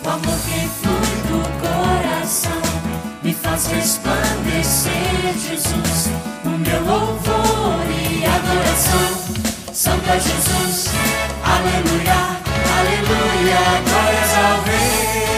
o amor que flui do coração me faz resplandecer, Jesus, o meu louvor e adoração. Santo é Jesus, aleluia, aleluia, glórias ao Rei.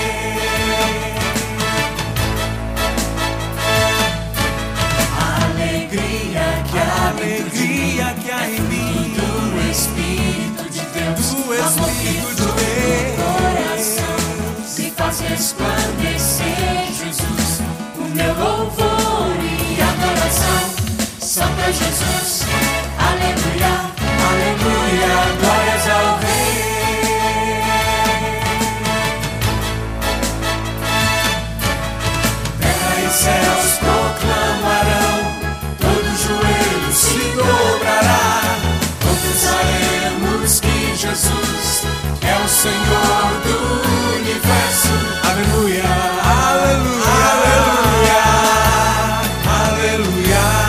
Alegria que há em mim, do Espírito de Deus, do Espírito de Deus, coração me faz resplandecer, Jesus, o meu louvor e adoração. Santo é Jesus, aleluia, aleluia, glórias ao Rei. Terra e céus proclamarão, todo joelho se dobrará, confessaremos que Jesus é o Senhor do universo. aleluia, aleluia, aleluia, aleluia.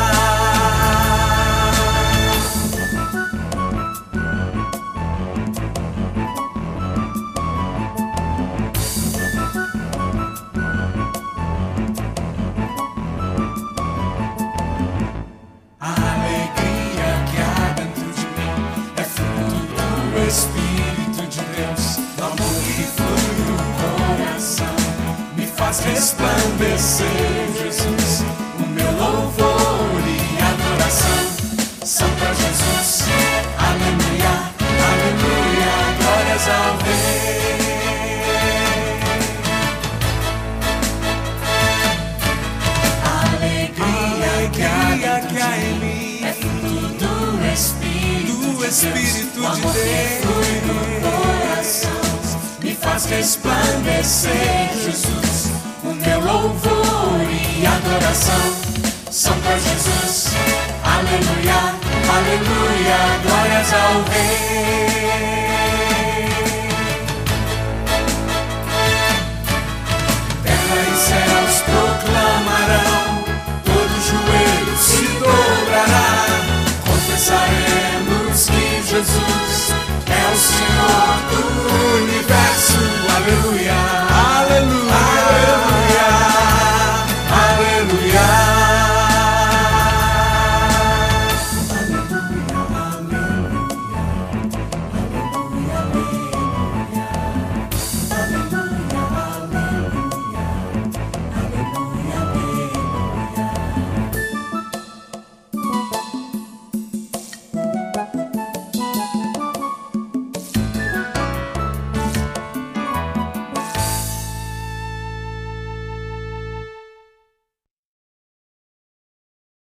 A alegria que há dentro de mim é fruto do Espírito de Deus, do amor que flui do coração me faz resplandecer, Jesus, o meu louvor e adoração. Santo é Jesus, aleluia, aleluia, glórias ao Rei. Alegria que há em mim, É fruto do Espírito do Espírito de Deus, me faz resplandecer, Jesus, o meu louvor e adoração. Santo é Jesus, aleluia, aleluia, glórias ao Rei.